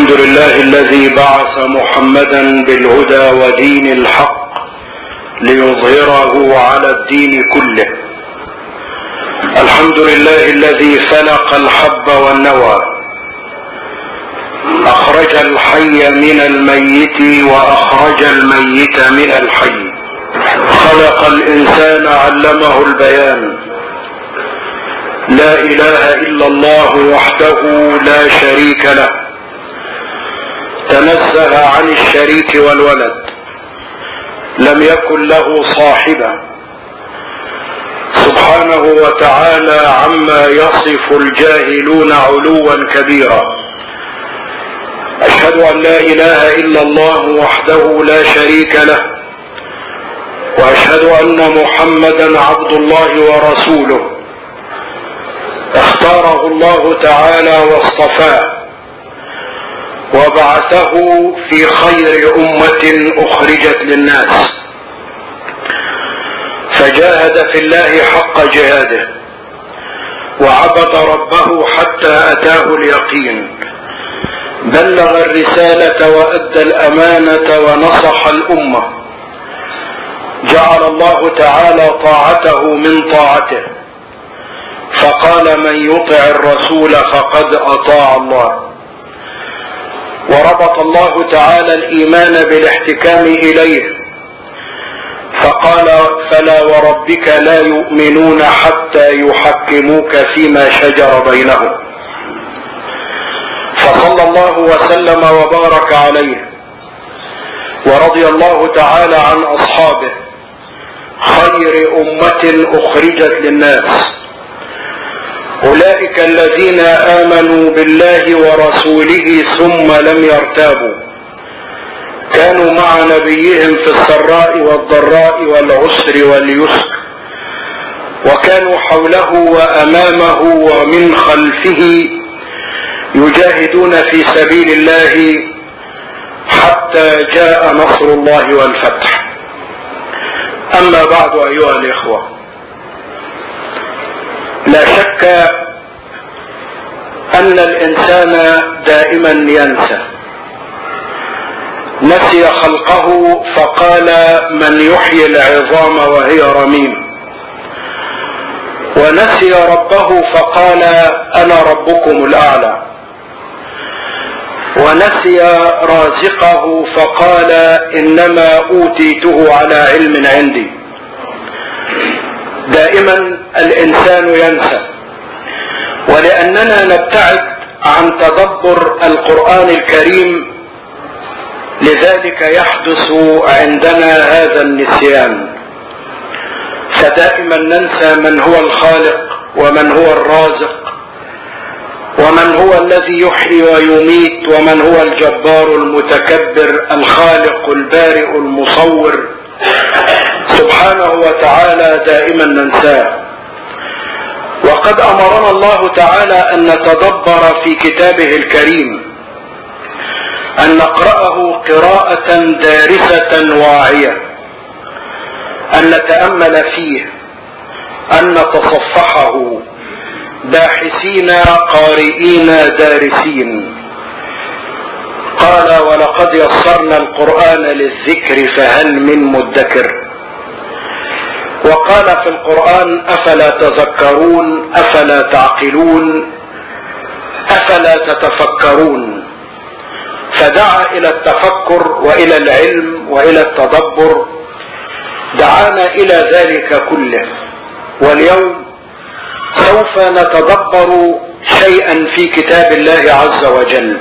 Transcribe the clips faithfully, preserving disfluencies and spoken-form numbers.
الحمد لله الذي بعث محمدا بالهدى ودين الحق ليظهره على الدين كله. الحمد لله الذي فلق الحب والنوى، اخرج الحي من الميت واخرج الميت من الحي، خلق الانسان علمه البيان. لا اله الا الله وحده لا شريك له، تنزه عن الشريك والولد، لم يكن له صاحبا، سبحانه وتعالى عما يصف الجاهلون علوا كبيرا. اشهد ان لا اله الا الله وحده لا شريك له، واشهد ان محمدا عبد الله ورسوله، اختاره الله تعالى واصطفاه وبعثه في خير امة اخرجت للناس، فجاهد في الله حق جهاده وعبد ربه حتى اتاه اليقين، بلغ الرسالة وادى الامانة ونصح الامة، جعل الله تعالى طاعته من طاعته، فقال من يطع الرسول فقد اطاع الله. وربط الله تعالى الايمان بالاحتكام اليه، فقال فلا وربك لا يؤمنون حتى يحكموك فيما شجر بينهم. فصلى الله وسلم وبارك عليه، ورضي الله تعالى عن اصحابه خير امة اخرجت للناس، أولئك الذين آمنوا بالله ورسوله ثم لم يرتابوا، كانوا مع نبيهم في السراء والضراء والعسر واليسر، وكانوا حوله وأمامه ومن خلفه يجاهدون في سبيل الله حتى جاء نصر الله والفتح. أما بعد أيها الإخوة، لا شك ان الانسان دائما ينسى. نسي خلقه فقال من يحيي العظام وهي رميم، ونسي ربه فقال انا ربكم الاعلى، ونسي رازقه فقال انما اوتيته على علم عندي. دائما الانسان ينسى، ولاننا نبتعد عن تدبر القرآن الكريم لذلك يحدث عندنا هذا النسيان، فدائما ننسى من هو الخالق ومن هو الرازق ومن هو الذي يحيي ويميت ومن هو الجبار المتكبر الخالق البارئ المصور سبحانه وتعالى، دائما ننساه. وقد امرنا الله تعالى ان نتدبر في كتابه الكريم، ان نقرأه قراءة دارسة واعية، ان نتأمل فيه، ان نتصفحه باحثين قارئين دارسين. قال ولقد يسرنا القرآن للذكر فهل من مدكر. وقال في القرآن افلا تذكرون افلا تعقلون افلا تتفكرون. فدعا الى التفكر والى العلم والى التدبر، دعانا الى ذلك كله. واليوم سوف نتدبر شيئا في كتاب الله عز وجل،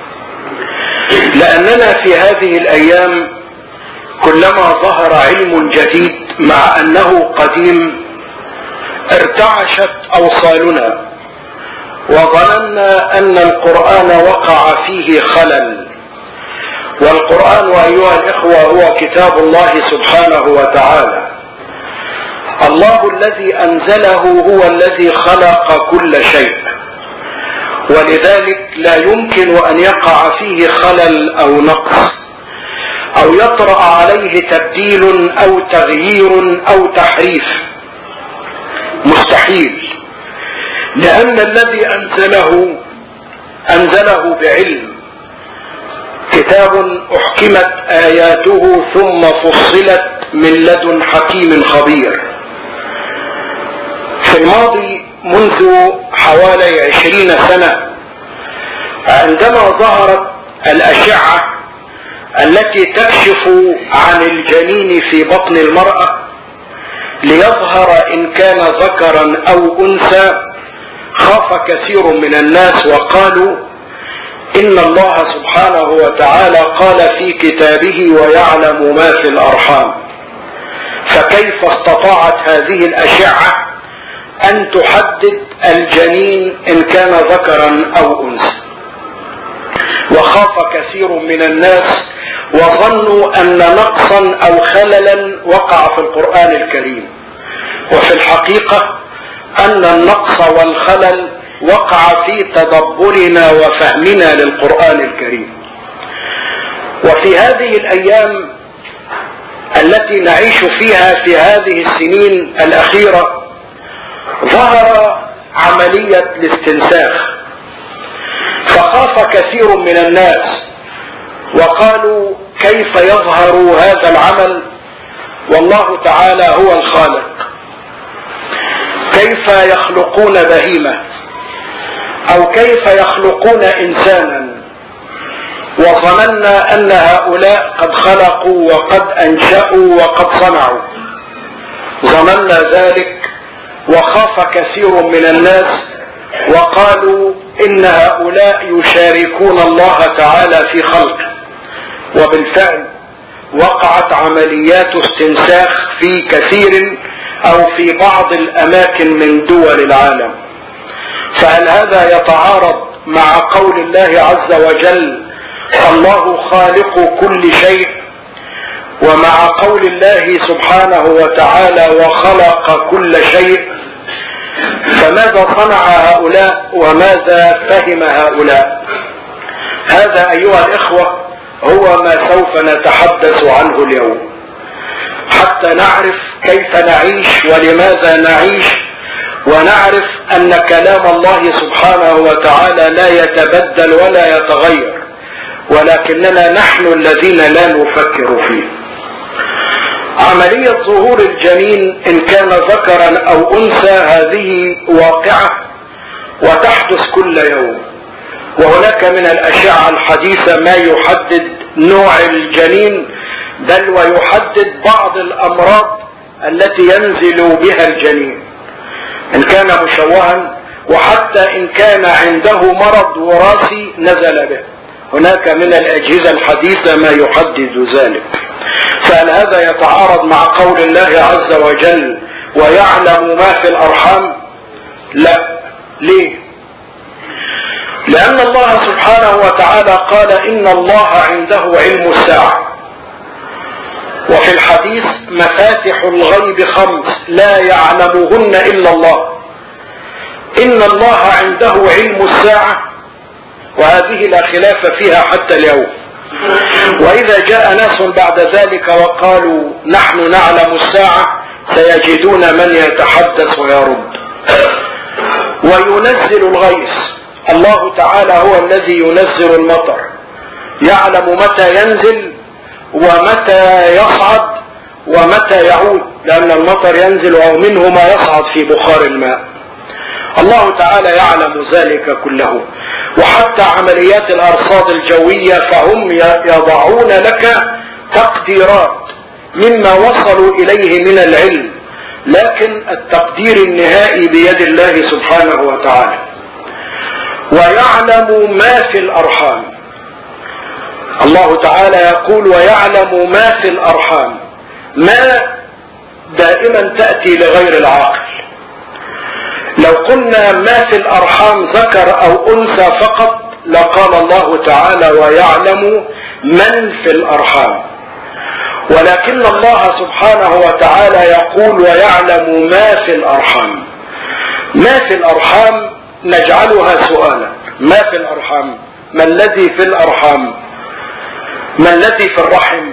لاننا في هذه الايام كلما ظهر علم جديد مع انه قديم ارتعشت اوصالنا وظننا ان القرآن وقع فيه خلل. والقرآن ايها الاخوة هو كتاب الله سبحانه وتعالى، الله الذي انزله هو الذي خلق كل شيء، ولذلك لا يمكن ان يقع فيه خلل او نقص او يطرأ عليه تبديل او تغيير او تحريف، مستحيل، لان الذي انزله انزله بعلم كتاب أحكمت آياته ثم فصلت من لدن حكيم خبير. في الماضي منذ حوالي عشرين سنة عندما ظهرت الأشعة التي تكشف عن الجنين في بطن المرأة ليظهر إن كان ذكرا أو أنثى، خاف كثير من الناس وقالوا إن الله سبحانه وتعالى قال في كتابه ويعلم ما في الأرحام، فكيف استطاعت هذه الأشعة أن تحدد الجنين إن كان ذكرا أو أنثى؟ وخاف كثير من الناس وظنوا أن نقصا أو خللا وقع في القرآن الكريم، وفي الحقيقة أن النقص والخلل وقع في تدبرنا وفهمنا للقرآن الكريم. وفي هذه الأيام التي نعيش فيها في هذه السنين الأخيرة ظهر عملية الاستنساخ، فخاف كثير من الناس وقالوا كيف يظهر هذا العمل والله تعالى هو الخالق؟ كيف يخلقون بهيمة أو كيف يخلقون إنسانا؟ وظننا أن هؤلاء قد خلقوا وقد أنشأوا وقد صنعوا، ظننا ذلك وخاف كثير من الناس وقالوا إن هؤلاء يشاركون الله تعالى في خلقه. وبالفعل وقعت عمليات استنساخ في كثير أو في بعض الأماكن من دول العالم. فهل هذا يتعارض مع قول الله عز وجل الله خالق كل شيء، ومع قول الله سبحانه وتعالى وخلق كل شيء؟ فماذا صنع هؤلاء وماذا فهم هؤلاء؟ هذا أيها الإخوة هو ما سوف نتحدث عنه اليوم، حتى نعرف كيف نعيش ولماذا نعيش، ونعرف أن كلام الله سبحانه وتعالى لا يتبدل ولا يتغير، ولكننا نحن الذين لا نفكر فيه. عملية ظهور الجنين إن كان ذكرا أو أنثى هذه واقعة وتحدث كل يوم، وهناك من الأشعة الحديثة ما يحدد نوع الجنين، بل ويحدد بعض الأمراض التي ينزل بها الجنين إن كان مشوها، وحتى إن كان عنده مرض وراثي نزل به. هناك من الأجهزة الحديثة ما يحدد ذلك. فهل هذا يتعارض مع قول الله عز وجل ويعلم ما في الأرحام؟ لا. ليه؟ لأن الله سبحانه وتعالى قال إن الله عنده علم الساعة، وفي الحديث مفاتح الغيب خمس لا يعلمهن إلا الله. إن الله عنده علم الساعة، وهذه لا خلاف فيها حتى اليوم. وإذا جاء ناس بعد ذلك وقالوا نحن نعلم الساعة سيجدون من يتحدث ويرد. وينزل الغيث، الله تعالى هو الذي ينزل المطر، يعلم متى ينزل ومتى يصعد ومتى يعود، لأن المطر ينزل أو منه ما يصعد في بخار الماء. الله تعالى يعلم ذلك كله. وحتى عمليات الأرصاد الجوية فهم يضعون لك تقديرات مما وصلوا إليه من العلم، لكن التقدير النهائي بيد الله سبحانه وتعالى. ويعلم ما في الأرحام، الله تعالى يقول ويعلم ما في الأرحام. ما دائما تأتي لغير العاقل. لو قلنا ما في الأرحام ذكر أو أنثى فقط لقال الله تعالى ويعلم من في الأرحام، ولكن الله سبحانه وتعالى يقول ويعلم ما في الأرحام. ما في الأرحام نجعلها سؤالا. ما في الأرحام؟ ما الذي في الأرحام؟ ما الذي في الرحم؟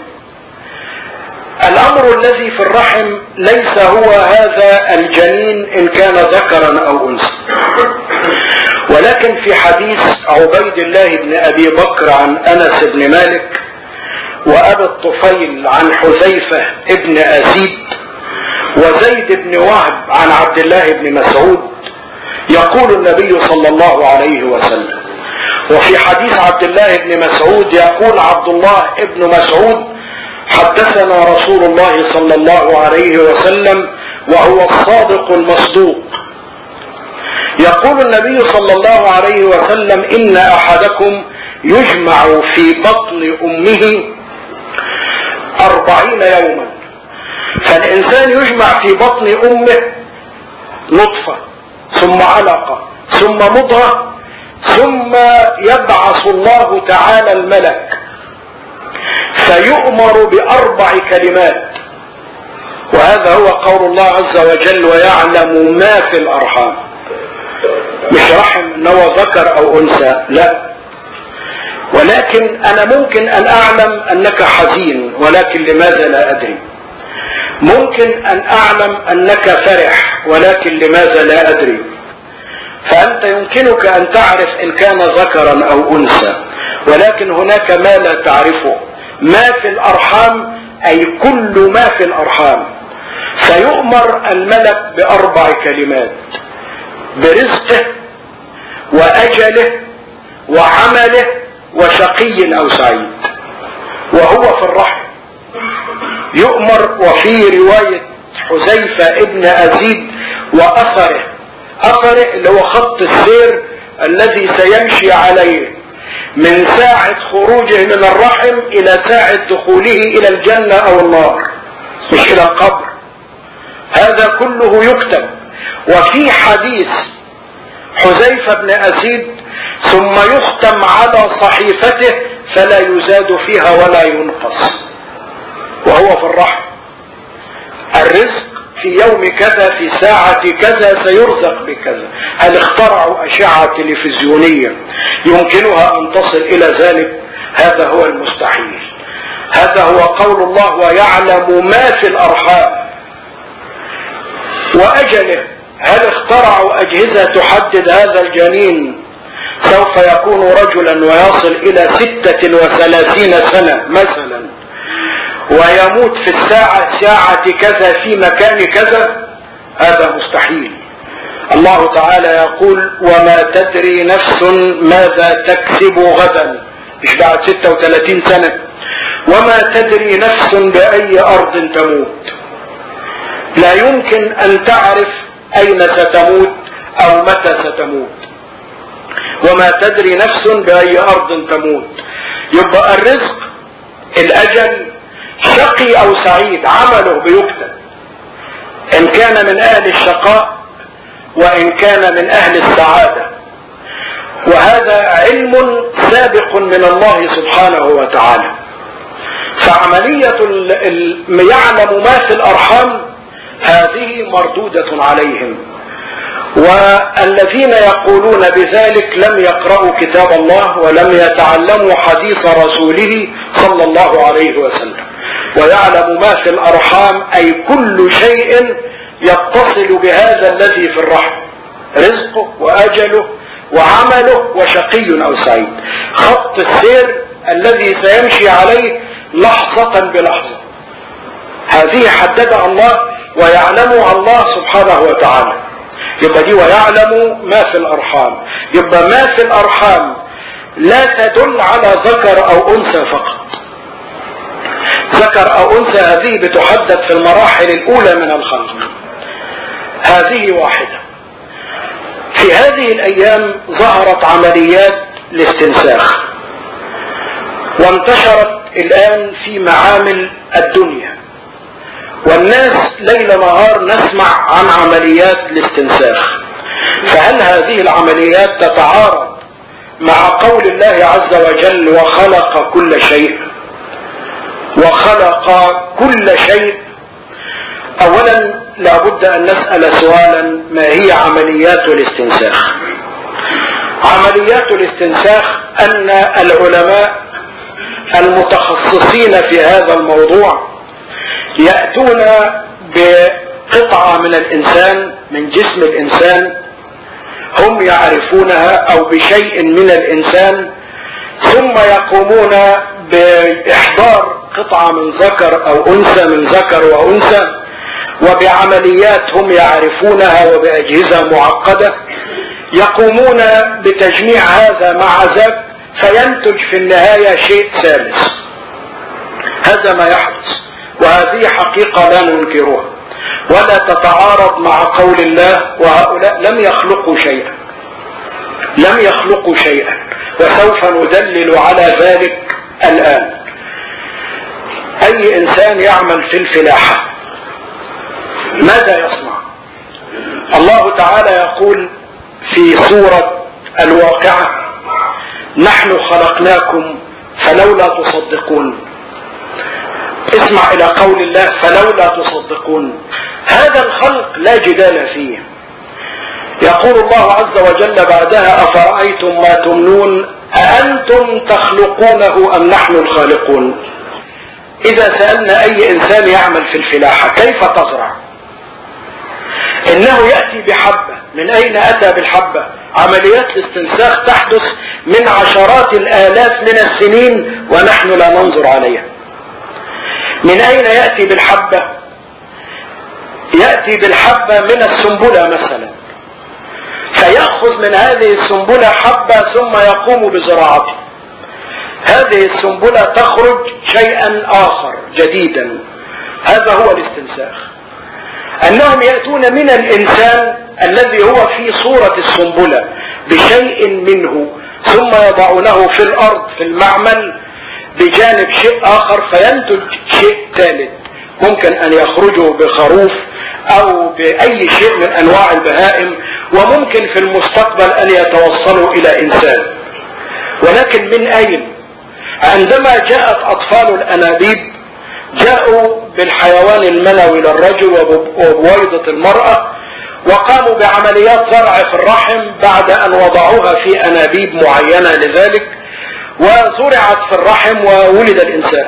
الأمر الذي في الرحم ليس هو هذا الجنين إن كان ذكرا أو أنثى، ولكن في حديث عبيد الله بن أبي بكر عن أنس بن مالك وأبي الطفيل عن حذيفة بن أسيد وزيد بن وهب عن عبد الله بن مسعود يقول النبي صلى الله عليه وسلم. وفي حديث عبد الله بن مسعود يقول عبد الله بن مسعود حدثنا رسول الله صلى الله عليه وسلم وهو الصادق المصدوق. يقول النبي صلى الله عليه وسلم إن أحدكم يجمع في بطن أمه أربعين يوما. فالإنسان يجمع في بطن أمه نطفة ثم علقة ثم مضغة ثم يبعث الله تعالى الملك فيؤمر بأربع كلمات، وهذا هو قول الله عز وجل ويعلم ما في الأرحام. مش رحم انه ذكر او انثى، لا، ولكن انا ممكن ان اعلم انك حزين ولكن لماذا لا ادري، ممكن ان اعلم انك فرح ولكن لماذا لا ادري. فانت يمكنك ان تعرف ان كان ذكرا او انثى، ولكن هناك ما لا تعرفه، ما في الارحام اي كل ما في الارحام. فيؤمر الملك باربع كلمات: برزقه واجله وعمله وشقي او سعيد، وهو في الرحم. يؤمر، وفي رواية حذيفة ابن أسيد واثره، اثره اللي هو خط السير الذي سيمشي عليه من ساعة خروجه من الرحم الى ساعة دخوله الى الجنة او النار، مش الى القبر. هذا كله يكتب. وفي حديث حذيفة بن أسيد ثم يختم على صحيفته فلا يزاد فيها ولا ينقص، وهو في الرحم. الرزق في يوم كذا في ساعة كذا سيرزق بكذا. هل اخترعوا أشعة تلفزيونية يمكنها أن تصل إلى ذلك؟ هذا هو المستحيل. هذا هو قول الله ويعلم ما في الأرحام. وأجله، هل اخترعوا أجهزة تحدد هذا الجنين سوف يكون رجلا ويصل إلى ستة وثلاثين سنة مثلا ويموت في الساعة ساعة كذا في مكان كذا؟ هذا مستحيل. الله تعالى يقول وما تدري نفس ماذا تكسب غدا، مش بعد ستة وثلاثين سنة. وما تدري نفس بأي أرض تموت. لا يمكن أن تعرف أين ستموت أو متى ستموت. وما تدري نفس بأي أرض تموت. يبقى الرزق، الأجل، شقي أو سعيد، عمله بيكتب، إن كان من أهل الشقاء وإن كان من أهل السعادة. وهذا علم سابق من الله سبحانه وتعالى. فعملية يعلم ما في الأرحام هذه مردودة عليهم. والذين يقولون بذلك لم يقرأوا كتاب الله ولم يتعلموا حديث رسوله صلى الله عليه وسلم. ويعلم ما في الأرحام أي كل شيء يتصل بهذا الذي في الرحم، رزقه وأجله وعمله وشقي أو سعيد. خط السير الذي سيمشي عليه لحظة بلحظة، هذه حددها الله ويعلمها الله سبحانه وتعالى. يبقى دي ويعلم ما في الأرحام. يبقى ما في الأرحام لا تدل على ذكر أو أنثى فقط. ذكر أو أنثى هذه بتحدد في المراحل الأولى من الخلق، هذه واحدة. في هذه الأيام ظهرت عمليات الاستنساخ وانتشرت الآن في معامل الدنيا، والناس ليل نهار نسمع عن عمليات الاستنساخ. فهل هذه العمليات تتعارض مع قول الله عز وجل وخلق كل شيء؟ وخلق كل شيء. اولا لابد ان نسأل سؤالا: ما هي عمليات الاستنساخ؟ عمليات الاستنساخ ان العلماء المتخصصين في هذا الموضوع يأتون بقطعة من الإنسان، من جسم الإنسان، هم يعرفونها او بشيء من الانسان، ثم يقومون باحضار قطعة من ذكر او انثى من ذكر وانثى وبعمليات هم يعرفونها وباجهزة معقدة، يقومون بتجميع هذا مع ذاك فينتج في النهاية شيء ثالث. هذا ما يحدث، وهذه حقيقة لا ننكرها ولا تتعارض مع قول الله وهؤلاء لم يخلقوا شيئا، لم يخلقوا شيئا، وسوف ندلل على ذلك الآن. أي إنسان يعمل في الفلاحة ماذا يصنع؟ الله تعالى يقول في سورة الواقعة: نحن خلقناكم فلولا تصدقون. اسمع إلى قول الله فلولا تصدقون. هذا الخلق لا جدال فيه. يقول الله عز وجل بعدها: أفرأيتم ما تمنون أأنتم تخلقونه أم نحن الخالقون. إذا سألنا أي إنسان يعمل في الفلاحة كيف تزرع؟ إنه يأتي بحبة. من أين أتى بالحبة؟ عمليات الاستنساخ تحدث من عشرات الآلاف من السنين ونحن لا ننظر عليها. من أين يأتي بالحبة؟ يأتي بالحبة من السنبلة مثلا، فيأخذ من هذه السنبلة حبة ثم يقوم بزراعته. هذه السنبلة تخرج شيئا آخر جديدا، هذا هو الاستنساخ. أنهم يأتون من الإنسان الذي هو في صورة السنبلة بشيء منه ثم يضعونه في الأرض في المعمل بجانب شيء آخر فينتج شيء ثالث. ممكن أن يخرجوا بخروف أو بأي شيء من أنواع البهائم، وممكن في المستقبل أن يتوصلوا إلى إنسان. ولكن من أين؟ عندما جاءت أطفال الأنابيب جاءوا بالحيوان المنوي للرجل وبويضة المرأة وقاموا بعمليات زرع في الرحم بعد أن وضعوها في أنابيب معينة لذلك، وزرعت في الرحم وولد الإنسان.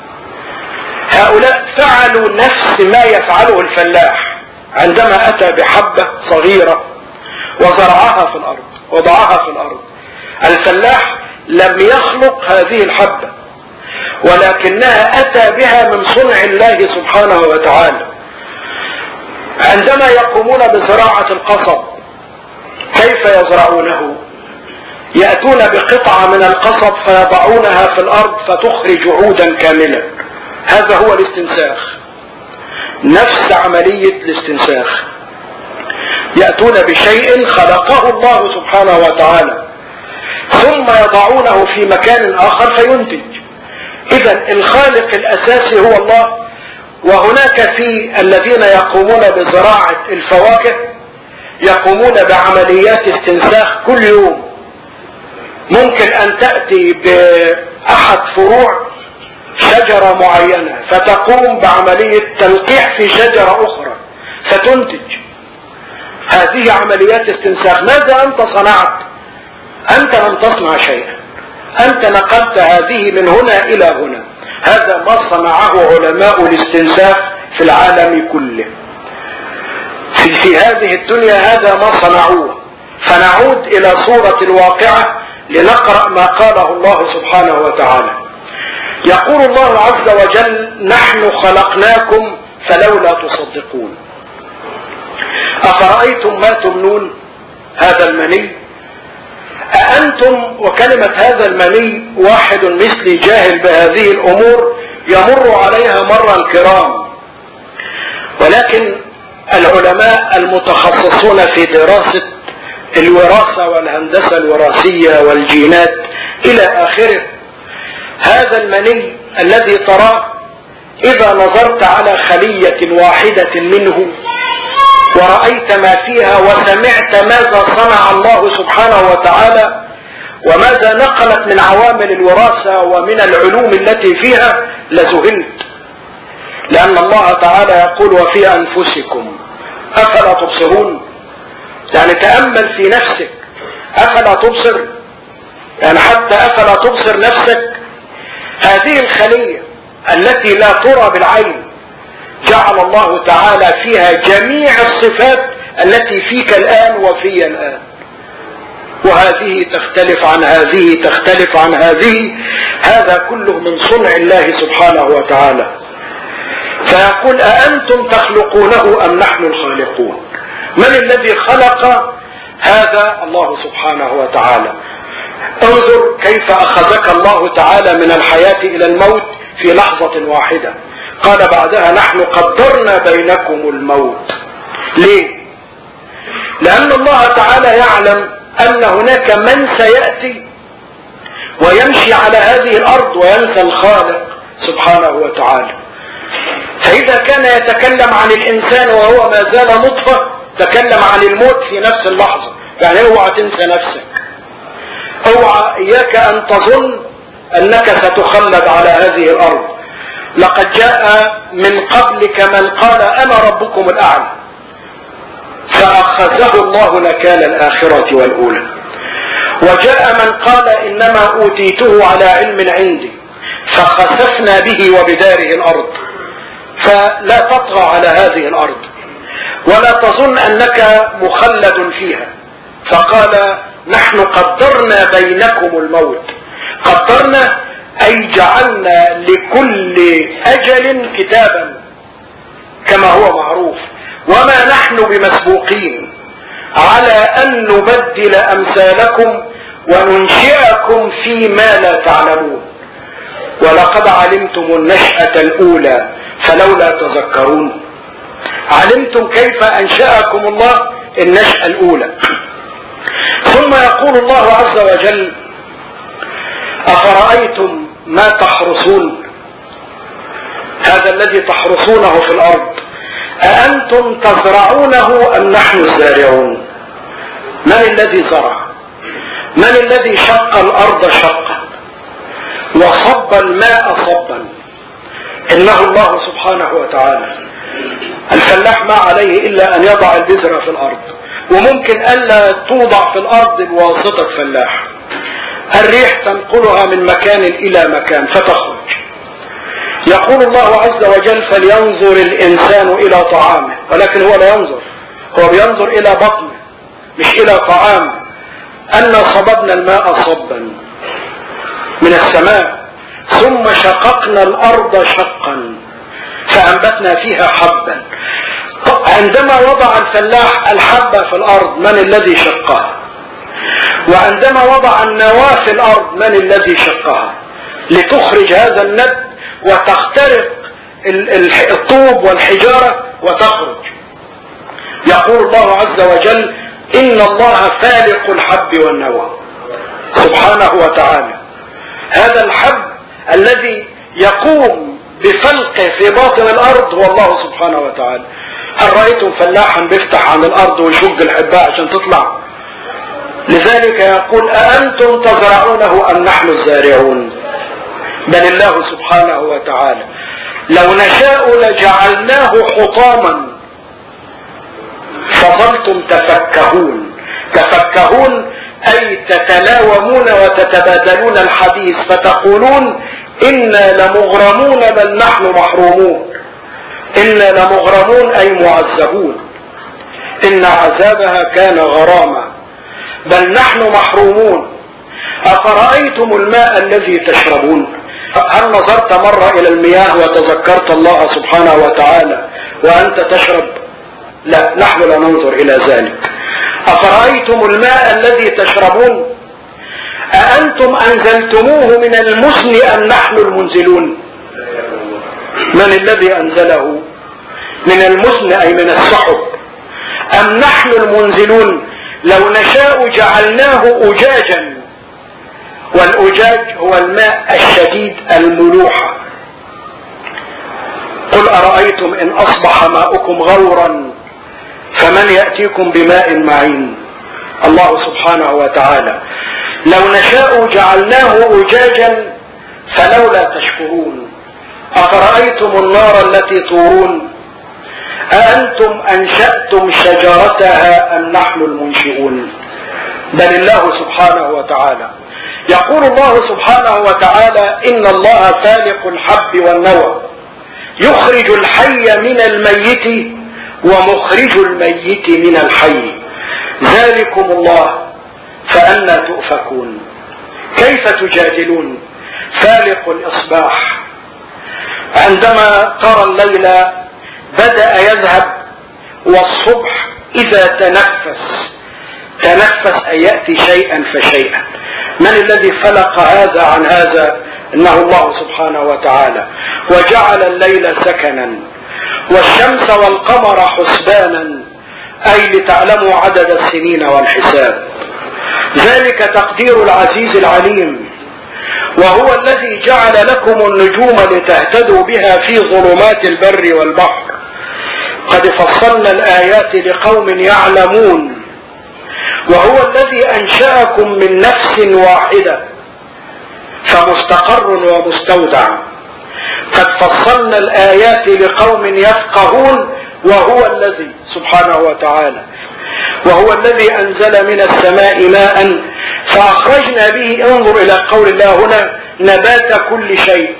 هؤلاء فعلوا نفس ما يفعله الفلاح عندما أتى بحبة صغيرة وزرعها في الأرض وضعها في الأرض. الفلاح لم يخلق هذه الحبة، ولكنها أتى بها من صنع الله سبحانه وتعالى. عندما يقومون بزراعة القصب كيف يزرعونه؟ يأتون بقطعة من القصب فيضعونها في الأرض فتخرج عودا كاملا. هذا هو الاستنساخ، نفس عملية الاستنساخ. يأتون بشيء خلقه الله سبحانه وتعالى ثم يضعونه في مكان آخر فينتج. إذن الخالق الأساسي هو الله. وهناك في الذين يقومون بزراعة الفواكه يقومون بعمليات استنساخ كل يوم. ممكن أن تأتي بأحد فروع شجرة معينة فتقوم بعملية تلقيح في شجرة أخرى فتنتج. هذه عمليات استنساخ. ماذا أنت صنعت؟ أنت لم تصنع شيئا، أنت نقلت هذه من هنا إلى هنا. هذا ما صنعه علماء الاستنساخ في العالم كله. في, في هذه الدنيا هذا ما صنعوه. فنعود إلى سورة الواقعة لنقرأ ما قاله الله سبحانه وتعالى. يقول الله عز وجل: نحن خلقناكم فلولا تصدقون. أفرأيتم ما تمنون؟ هذا المني. أأنتم، وكلمة هذا المني واحد مثلي جاهل بهذه الأمور يمر عليها مر الكرام، ولكن العلماء المتخصصون في دراسة الوراثة والهندسة الوراثية والجينات إلى آخره، هذا المني الذي تراه إذا نظرت على خلية واحدة منه ورأيت ما فيها وسمعت ماذا صنع الله سبحانه وتعالى وماذا نقلت من عوامل الوراثة ومن العلوم التي فيها لذهلت. لأن الله تعالى يقول: وفي أنفسكم أفلا تبصرون. يعني تأمل في نفسك، أفلا تبصر؟ يعني حتى أفلا تبصر نفسك. هذه الخلية التي لا ترى بالعين جعل الله تعالى فيها جميع الصفات التي فيك الآن وفي الآن. وهذه تختلف عن هذه تختلف عن هذه، هذا كله من صنع الله سبحانه وتعالى. فيقول أأنتم تخلقونه أم نحن الخالقون؟ من الذي خلق هذا؟ الله سبحانه وتعالى. انظر كيف أخذك الله تعالى من الحياة إلى الموت في لحظة واحدة. قال بعدها نحن قدرنا بينكم الموت. ليه؟ لأن الله تعالى يعلم أن هناك من سيأتي ويمشي على هذه الأرض وينسى الخالق سبحانه وتعالى. فإذا كان يتكلم عن الإنسان وهو ما زال نطفة، تكلم عن الموت في نفس اللحظة. يعني اوعى تنسى نفسك، اوعى إياك أن تظن أنك ستخلد على هذه الأرض. لقد جاء من قبلك من قال أنا ربكم الأعلى، فأخذه الله نكال الآخرة والأولى. وجاء من قال إنما أوتيته على علم عندي، فخسفنا به وبداره الأرض. فلا تطغى على هذه الأرض ولا تظن أنك مخلد فيها. فقال نحن قدرنا بينكم الموت. قدرنا أي جعلنا لكل أجل كتابا كما هو معروف، وما نحن بمسبوقين على أن نبدل أمثالكم وننشئكم فيما لا تعلمون. ولقد علمتم النشأة الأولى فلولا تذكرون. علمتم كيف أنشأكم الله النشأة الأولى. ثم يقول الله عز وجل أفرأيتم ما تحرثون، هذا الذي تحرثونه في الأرض أأنتم تزرعونه أم نحن الزارعون؟ من الذي زرع؟ من الذي شق الأرض شقا وصب الماء صبا؟ إنه الله سبحانه وتعالى. الفلاح ما عليه إلا أن يضع البذرة في الأرض، وممكن ألا توضع في الأرض بواسطة فلاح. الريح تنقلها من مكان إلى مكان فتخرج. يقول الله عز وجل فلينظر الإنسان إلى طعامه، ولكن هو لا ينظر، هو بينظر إلى بطنه مش إلى طعامه. أنا صببنا الماء صبا من السماء ثم شققنا الأرض شقا فأنبتنا فيها حبا. عندما وضع الفلاح الحبة في الأرض من الذي شقها؟ وعندما وضع النواة في الأرض من الذي شقها؟ لتخرج هذا النبت وتخترق الطوب والحجارة وتخرج. يقول الله عز وجل إن الله فالق الحب والنوى سبحانه وتعالى. هذا الحب الذي يقوم بفلقه في باطن الأرض هو الله سبحانه وتعالى. هل رأيتم فلاحا بيفتح عن الأرض ويشق الحباء عشان تطلع؟ لذلك يقول أأنتم تزرعونه أم نحن الزارعون؟ بل الله سبحانه وتعالى. لو نشاء لجعلناه حطاما فظلتم تفكهون. تفكهون أي تتلاومون وتتبادلون الحديث فتقولون إنا لمغرمون بل نحن محرومون. إنا لمغرمون أي معذبون، إن عذابها كان غراما بل نحن محرومون. أفرأيتم الماء الذي تشربون؟ هل نظرت مرة إلى المياه وتذكرت الله سبحانه وتعالى وأنت تشرب؟ لا، نحن لا ننظر إلى ذلك. أفرأيتم الماء الذي تشربون أأنتم أنزلتموه من المزن أم نحن المنزلون؟ من الذي أنزله من المزن أي من السحب؟ أم نحن المنزلون؟ لو نشاء جعلناه أجاجا، والأجاج هو الماء الشديد الملوحة. قل أرأيتم إن أصبح ماؤكم غورا فمن يأتيكم بماء معين؟ الله سبحانه وتعالى. لو نشاء جعلناه أجاجا فلولا تشكرون. أفرأيتم النار التي تورون أأنتم أنشأتم شجرتها أم نحن المنشئون؟ بل الله سبحانه وتعالى. يقول الله سبحانه وتعالى إن الله فالق الحب والنوى يخرج الحي من الميت ومخرج الميت من الحي ذلكم الله فأنى تؤفكون؟ كيف تجادلون؟ فالق الإصباح عندما ترى الليل بدأ يذهب والصبح إذا تنفس تنفس أن يأتي شيئا فشيئا. من الذي فلق هذا عن هذا؟ إنه الله سبحانه وتعالى. وجعل الليل سكنا والشمس والقمر حسبانا، أي لتعلموا عدد السنين والحساب. ذلك تقدير العزيز العليم. وهو الذي جعل لكم النجوم لتهتدوا بها في ظلمات البر والبحر. قد فصلنا الآيات لقوم يعلمون. وهو الذي أنشأكم من نفس واحدة فمستقر ومستودع. قد فصلنا الآيات لقوم يفقهون. وهو الذي سبحانه وتعالى وهو الذي أنزل من السماء ماء فأخرجنا به. انظر إلى قول الله هنا نبات كل شيء.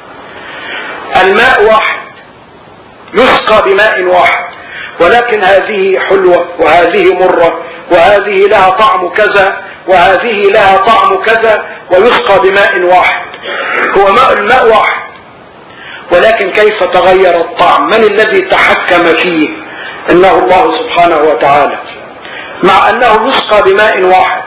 الماء واحد يسقى بماء واحد، ولكن هذه حلوة وهذه مرة وهذه لها طعم كذا وهذه لها طعم كذا ويسقى بماء واحد. هو ماء الماء واحد، ولكن كيف تغير الطعم؟ من الذي تحكم فيه؟ إنه الله سبحانه وتعالى، مع أنه يسقى بماء واحد.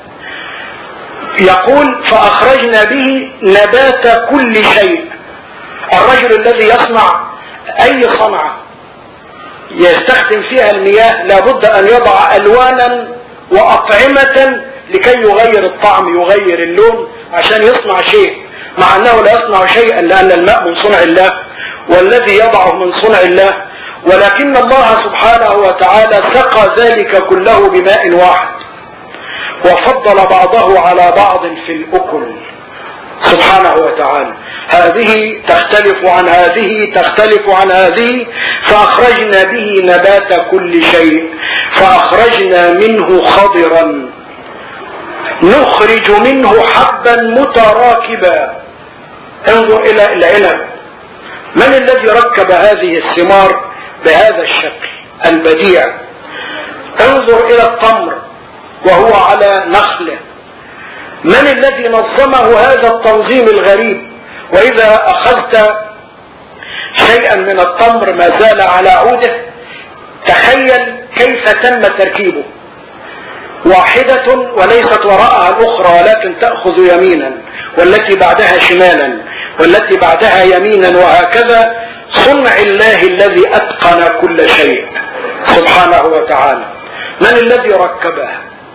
يقول فأخرجنا به نبات كل شيء. الرجل الذي يصنع أي صنعة يستخدم فيها المياه لابد أن يضع ألوانا وأطعمة لكي يغير الطعم يغير اللون عشان يصنع شيء، مع أنه لا يصنع شيئا لأن الماء من صنع الله والذي يضعه من صنع الله. ولكن الله سبحانه وتعالى سقى ذلك كله بماء واحد وفضل بعضه على بعض في الأكل سبحانه وتعالى. هذه تختلف عن هذه تختلف عن هذه. فأخرجنا به نبات كل شيء فأخرجنا منه خضرا نخرج منه حبا متراكبا. انظر إلى العنب. من الذي ركب هذه الثمار بهذا الشكل البديع؟ انظر إلى التمر وهو على نخله. من الذي نظمه هذا التنظيم الغريب؟ وإذا أخذت شيئا من التمر ما زال على عوده تخيل كيف تم تركيبه. واحدة وليست وراءها الأخرى، ولكن تأخذ يمينا والتي بعدها شمالا والتي بعدها يمينا، وهكذا صنع الله الذي أتقن كل شيء سبحانه وتعالى. من الذي ركبه؟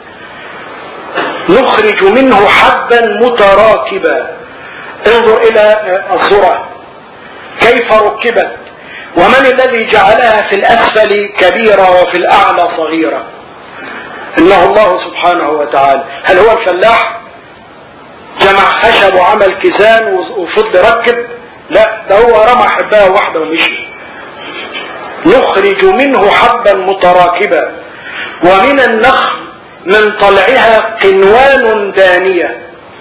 نخرج منه حبا متراكبا. انظر إلى الذرة كيف ركبت. ومن الذي جعلها في الأسفل كبيرة وفي الأعلى صغيرة؟ إنه الله سبحانه وتعالى. هل هو الفلاح جمع خشب وعمل كيزان وفضل ركب؟ لا، ده هو رمى حباية واحدة ومشي. نخرج منه حبا متراكبا ومن النخل من طلعها قنوان دانية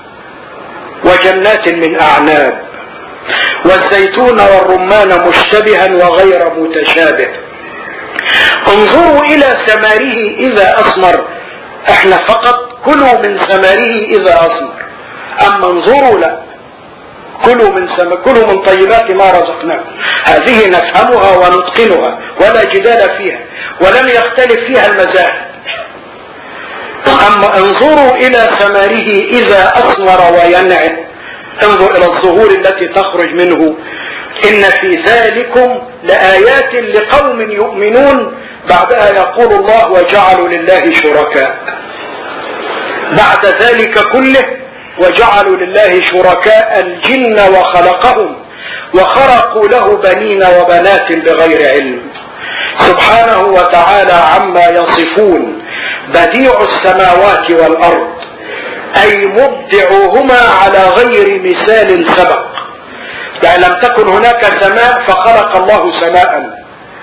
وجنات من أعناب والزيتون والرمان مشتبها وغير متشابه. انظروا إلى ثماره إذا أثمر. احنا فقط كلوا من ثماره إذا أثمر، أما انظروا لا، كلوا من سم... كلوا من طيبات ما رزقناكم. هذه نفهمها ونتقنها ولا جدال فيها ولم يختلف فيها المذاهب. أما انظروا إلى ثماره إذا أثمر وينعم. انظر إلى الزهور التي تخرج منه. إن في ذلكم لآيات لقوم يؤمنون. بعدها يقول الله وجعلوا لله شركاء. بعد ذلك كله وجعلوا لله شركاء الجن وخلقهم وخرقوا له بنين وبنات بغير علم سبحانه وتعالى عما يصفون. بديع السماوات والأرض أي مبدعهما على غير مثال سبق. يعني لم تكن هناك سماء فخلق الله سماء.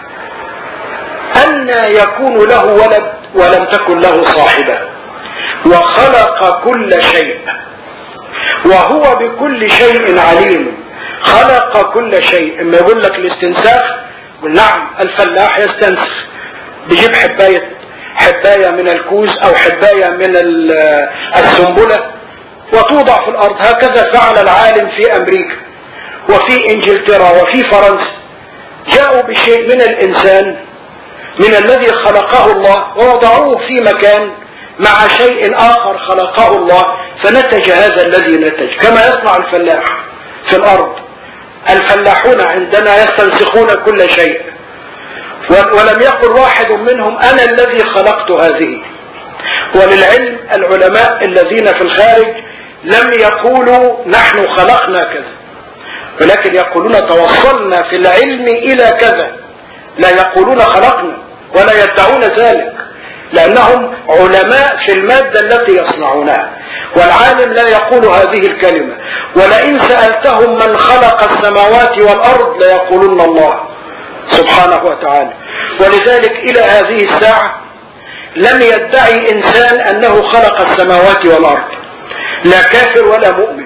أن يكون له ولد ولم تكن له صاحبة. وخلق كل شيء وهو بكل شيء عليم. خلق كل شيء. اما يقول لك الاستنساخ، نعم الفلاح يستنسخ، بيجيب حباية حباية من الكوز أو حباية من السنبلة وتوضع في الأرض. هكذا فعل العالم في أمريكا وفي إنجلترا وفي فرنسا، جاءوا بشيء من الإنسان من الذي خلقه الله ووضعوه في مكان مع شيء آخر خلقه الله، فنتج هذا الذي نتج. كما يصنع الفلاح في الأرض، الفلاحون عندنا يستنسخون كل شيء، ولم يقل واحد منهم أنا الذي خلقت هذه. وللعلم العلماء الذين في الخارج لم يقولوا نحن خلقنا كذا، ولكن يقولون توصلنا في العلم إلى كذا، لا يقولون خلقنا ولا يدعون ذلك، لأنهم علماء في المادة التي يصنعونها. والعالم لا يقول هذه الكلمة، ولئن سألتهم من خلق السماوات والأرض ليقولون الله سبحانه وتعالى. ولذلك إلى هذه الساعة لم يدعي إنسان أنه خلق السماوات والأرض، لا كافر ولا مؤمن.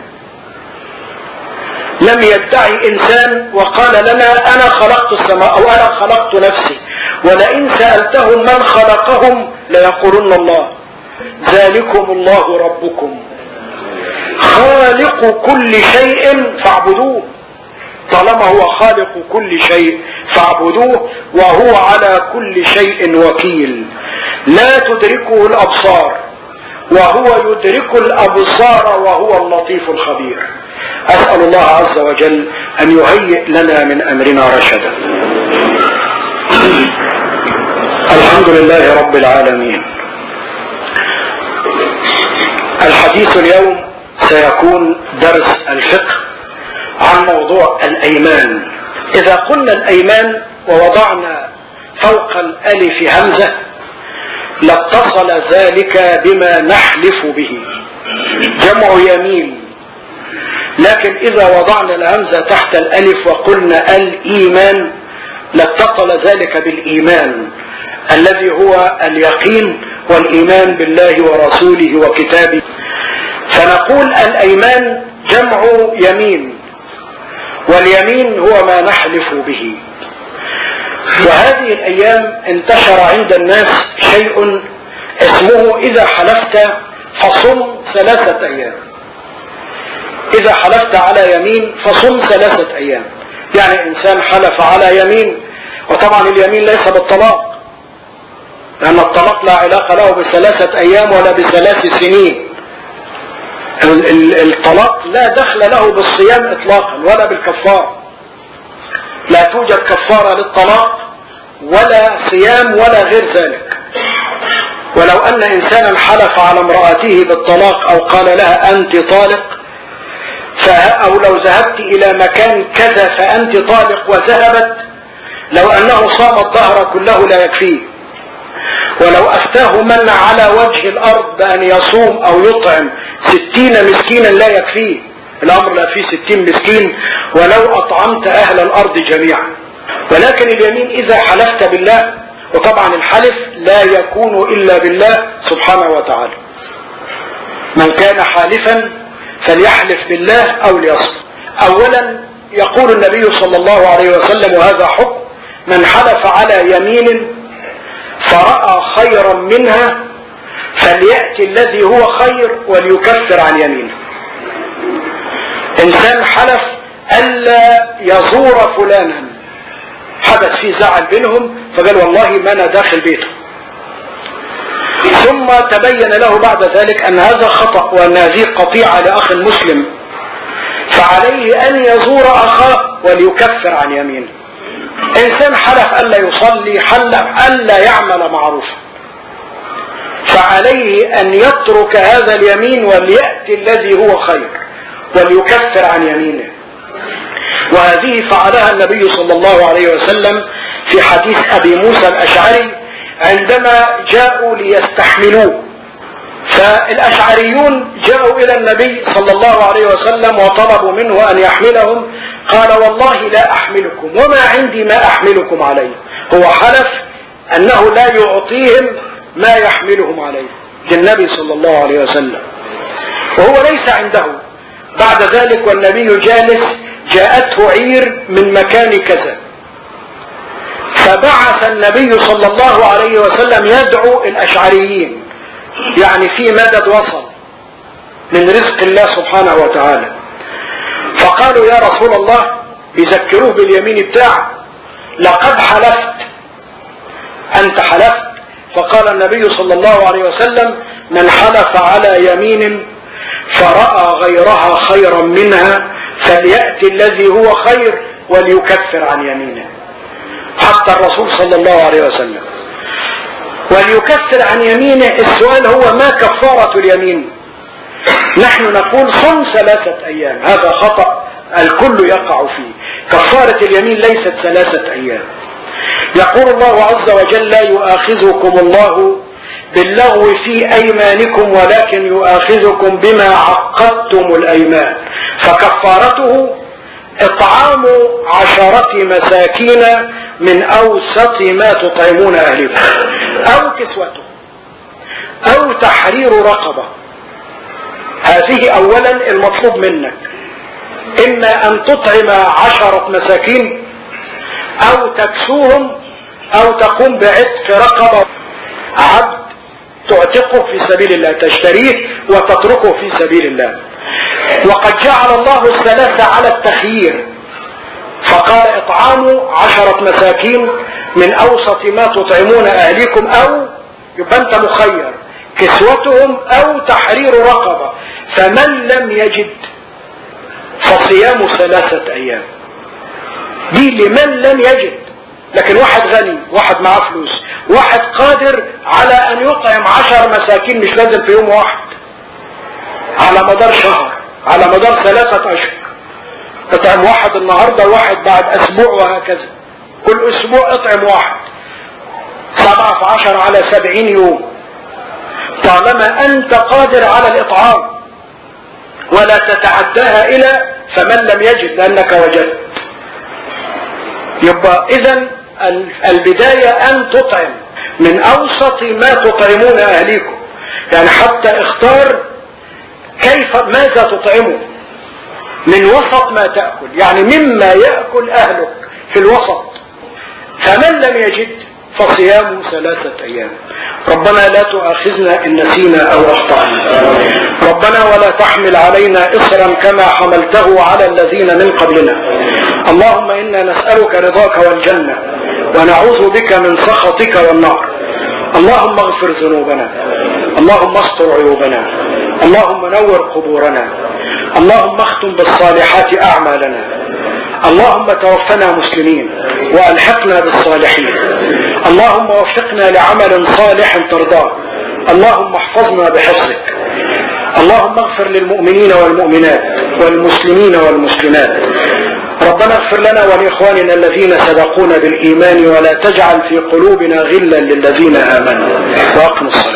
لم يدعي إنسان وقال لنا أنا خلقت السماء أو أنا خلقت نفسي. ولئن سألتهم من خلقهم ليقولون الله. ذلكم الله ربكم خالق كل شيء فاعبدوه. طالما هو خالق كل شيء فاعبدوه، وهو على كل شيء وكيل. لا تدركه الأبصار وهو يدرك الأبصار وهو اللطيف الخبير. أسأل الله عز وجل أن يهيئ لنا من أمرنا رشدا. الحمد لله رب العالمين. الحديث اليوم سيكون درس الفقه عن موضوع الأيمان. إذا قلنا الأيمان ووضعنا فوق الألف همزة لاتصل ذلك بما نحلف به، جمع يمين. لكن إذا وضعنا الهمزة تحت الألف وقلنا الإيمان لاتصل ذلك بالإيمان الذي هو اليقين والإيمان بالله ورسوله وكتابه. فنقول الأيمان جمع يمين، واليمين هو ما نحلف به. وهذه الأيام انتشر عند الناس شيء اسمه إذا حلفت فصم ثلاثة أيام. إذا حلفت على يمين فصم ثلاثة أيام. يعني إنسان حلف على يمين، وطبعا اليمين ليس بالطلاق، لأن الطلاق لا علاقة له بثلاثة أيام ولا بثلاث سنين. الطلاق لا دخل له بالصيام إطلاقا ولا بالكفارة. لا توجد كفارة للطلاق ولا صيام ولا غير ذلك. ولو أن إنسانا حلف على امرأته بالطلاق أو قال لها أنت طالق، أو لو ذهبت إلى مكان كذا فأنت طالق وذهبت، لو أنه صام الظهر كله لا يكفيه. ولو أفتاه من على وجه الأرض بأن يصوم أو يطعم ستين مسكينا لا يكفيه. الأمر لا فيه ستين مسكين ولو أطعمت أهل الأرض جميعا. ولكن اليمين إذا حلفت بالله، وطبعا الحلف لا يكون إلا بالله سبحانه وتعالى. من كان حالفا فليحلف بالله أو ليصمت. أولا يقول النبي صلى الله عليه وسلم، وهذا حكم: من حلف على يمين فرأى خيرا منها فليأتي الذي هو خير وليكفر عن يمينه. إنسان حلف ألا يزور فلانا، حدث فيه زعل بينهم فقال والله ما أنا داخل بيته، ثم تبين له بعد ذلك أن هذا خطأ وأن هذه قطيعة لأخ مسلم، فعليه أن يزور أخاه وليكفر عن يمينه. إنسان حلف ألا يصلي، حلف ألا يعمل معروفا، فعليه أن يترك هذا اليمين وليأتي الذي هو خير وليكفر عن يمينه. وهذه فعلها النبي صلى الله عليه وسلم في حديث أبي موسى الأشعري عندما جاءوا ليستحملوه. فالأشعريون جاءوا إلى النبي صلى الله عليه وسلم وطلبوا منه أن يحملهم، قال والله لا أحملكم وما عندي ما أحملكم عليه. هو حلف أنه لا يعطيهم ما يحملهم عليه للنبي صلى الله عليه وسلم، وهو ليس عنده. بعد ذلك والنبي جالس جاءته عير من مكان كذا، فبعث النبي صلى الله عليه وسلم يدعو الأشعريين، يعني في مدد وصل من رزق الله سبحانه وتعالى. فقالوا يا رسول الله، بيذكروه باليمين بتاعه، لقد حلفت، أنت حلفت. فقال النبي صلى الله عليه وسلم: من حلف على يمين فرأى غيرها خيرا منها فليأتي الذي هو خير وليكفر عن يمينه. حتى الرسول صلى الله عليه وسلم وليكفر عن يمينه. السؤال هو ما كفارة اليمين؟ نحن نقول صم ثلاثة أيام، هذا خطأ الكل يقع فيه. كفارة اليمين ليست ثلاثة أيام. يقول الله عز وجل: لا يؤاخذكم الله باللغو في أيمانكم ولكن يؤاخذكم بما عقدتم الأيمان، فكفارته إطعام عشرة مساكين من أوسط ما تطعمون أهلكم، أو كسوته، أو تحرير رقبة. هذه أولا المطلوب منك، إما أن تطعم عشرة مساكين أو تكسوهم أو تقوم بعتق رقبة، عبد تعتقه في سبيل الله، تشتريه وتتركه في سبيل الله. وقد جعل الله الثلاثة على التخيير، فقال إطعام عشرة مساكين من أوسط ما تطعمون أهليكم، أو يبقى أنت مخير، كسوتهم أو تحرير رقبة. فمن لم يجد فصيام ثلاثة أيام، دي لمن لم يجد. لكن واحد غني، واحد معاه فلوس، واحد قادر على أن يطعم عشر مساكين، مش لازم في يوم واحد، على مدار شهر، على مدار ثلاثة أشهر. اطعم واحد النهاردة، واحد بعد أسبوع، وهكذا كل أسبوع اطعم واحد. سبعة في عشر على سبعين يوم، طالما أنت قادر على الإطعام، ولا تتعداها إلى فمن لم يجد لأنك وجدت. يبقى إذن البداية أن تطعم من أوسط ما تطعمون أهليكم، يعني حتى اختار كيف ماذا تطعمه، من وسط ما تأكل، يعني مما يأكل أهلك في الوسط. فمن لم يجد فصيام ثلاثة أيام. ربنا لا تؤاخذنا إن نسينا أو أخطأنا، ربنا ولا تحمل علينا إصرا كما حملته على الذين من قبلنا. اللهم إنا نسألك رضاك والجنة ونعوذ بك من سخطك والنار. اللهم اغفر ذنوبنا، اللهم استر عيوبنا، اللهم نور قبورنا، اللهم اختم بالصالحات أعمالنا، اللهم توفنا مسلمين وألحقنا بالصالحين، اللهم وفقنا لعمل صالح ترضاه، اللهم احفظنا بحفظك، اللهم اغفر للمؤمنين والمؤمنات والمسلمين والمسلمات. ربنا اغفر لنا ولإخواننا الذين سبقونا بالإيمان ولا تجعل في قلوبنا غلا للذين آمنوا. وأقم الصلاة.